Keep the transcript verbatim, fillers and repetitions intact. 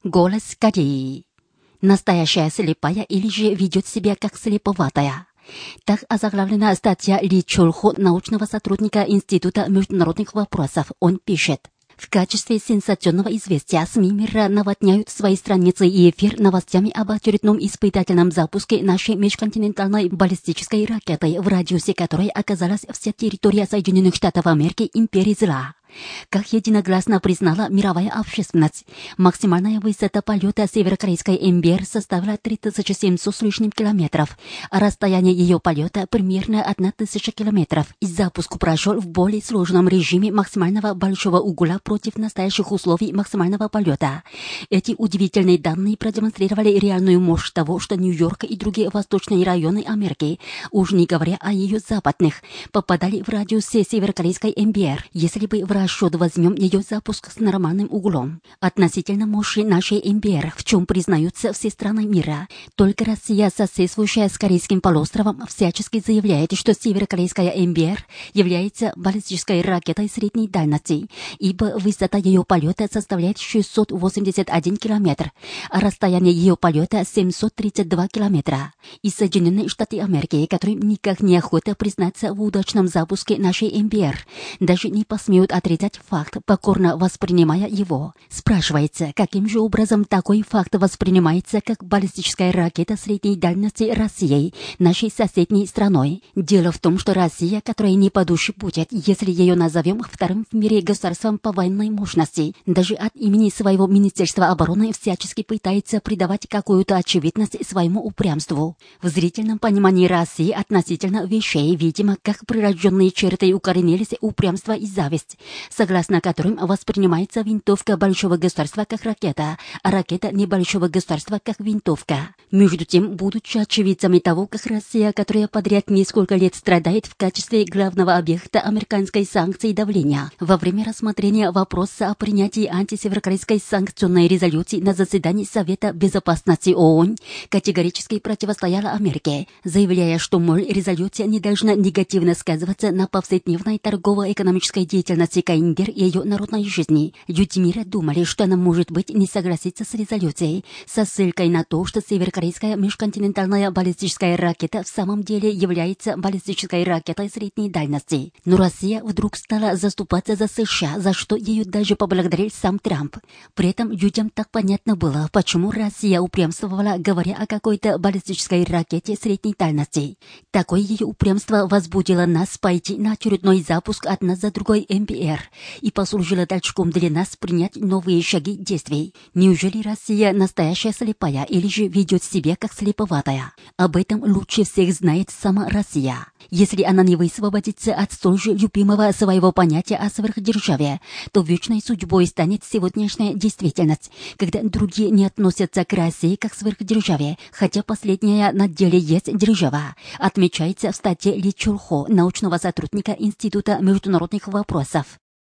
Голос Кореи. Настоящая слепая или же ведет себя как слеповатая. Так озаглавлена статья Ли Чолхо, научного сотрудника Института международных вопросов. Он пишет: в качестве сенсационного известия СМИ мира наводняют свои страницы и эфир новостями об очередном испытательном запуске нашей межконтинентальной баллистической ракеты, в радиусе которой оказалась вся территория Соединенных Штатов Америки, империи зла. Как единогласно признала мировая общественность, максимальная высота полета северокорейской МБР составила три тысячи семьсот с лишним километров, а расстояние ее полета примерно тысяча километров, и запуск прошел в более сложном режиме максимального большого угла против настоящих условий максимального полета. Эти удивительные данные продемонстрировали реальную мощь того, что Нью-Йорк и другие восточные районы Америки, уж не говоря о ее западных, попадали в радиусе северокорейской МБР, если бы в расчет возьмем ее запуск с нормальным углом. Относительно мощи нашей МБР, в чем признаются все страны мира, только Россия, соседствующая с Корейским полуостровом, всячески заявляет, что северокорейская МБР является баллистической ракетой средней дальности, ибо высота ее полета составляет шестьсот восемьдесят один километр, а расстояние ее полета семьсот тридцать два километра. И Соединенные Штаты Америки, которым никак неохота признаться в удачном запуске нашей МБР, даже не посмеют отрицать факт, покорно воспринимая его. Спрашивается, каким же образом такой факт воспринимается как баллистическая ракета средней дальности Россией, нашей соседней страной. Дело в том, что Россия, которая не по душе будет, если ее назовем вторым в мире государством по военной мощности, даже от имени своего Министерства обороны всячески пытается придавать какую-то очевидность своему упрямству. В зрительном понимании России относительно вещей, видимо, как прирожденные черты укоренились упрямство и зависть, согласно которым воспринимается винтовка большого государства как ракета, а ракета небольшого государства как винтовка. Между тем, будучи очевидцами того, как Россия, которая подряд несколько лет страдает в качестве главного объекта американской санкции и давления, во время рассмотрения вопроса о принятии антисеверокорейской санкционной резолюции на заседании Совета Безопасности ООН, категорически противостояла Америке, заявляя, что, мол, резолюция не должна негативно сказываться на повседневной торгово-экономической деятельности КНДР и ее народной жизни. Люди мира думали, что она, может быть, не согласится с резолюцией, со ссылкой на то, что северокорейская межконтинентальная баллистическая ракета в самом деле является баллистической ракетой средней дальности. Но Россия вдруг стала заступаться за США, за что ее даже поблагодарил сам Трамп. При этом людям так понятно было, почему Россия упрямствовала, говоря о какой-то баллистической ракете средней дальности. Такое ее упрямство возбудило нас пойти на очередной запуск одна за другой МБР и послужило толчком для нас принять новые шаги действий. Неужели Россия настоящая слепая или же ведет себя как слеповатая? Об этом лучше всех знает сама Россия. Если она не высвободится от столь же любимого своего понятия о сверхдержаве, то вечной судьбой станет сегодняшняя действительность, когда другие не относятся к России как к сверхдержаве, хотя последняя на деле есть держава, отмечается в статье Ли Чолхо, научного сотрудника Института международных вопросов.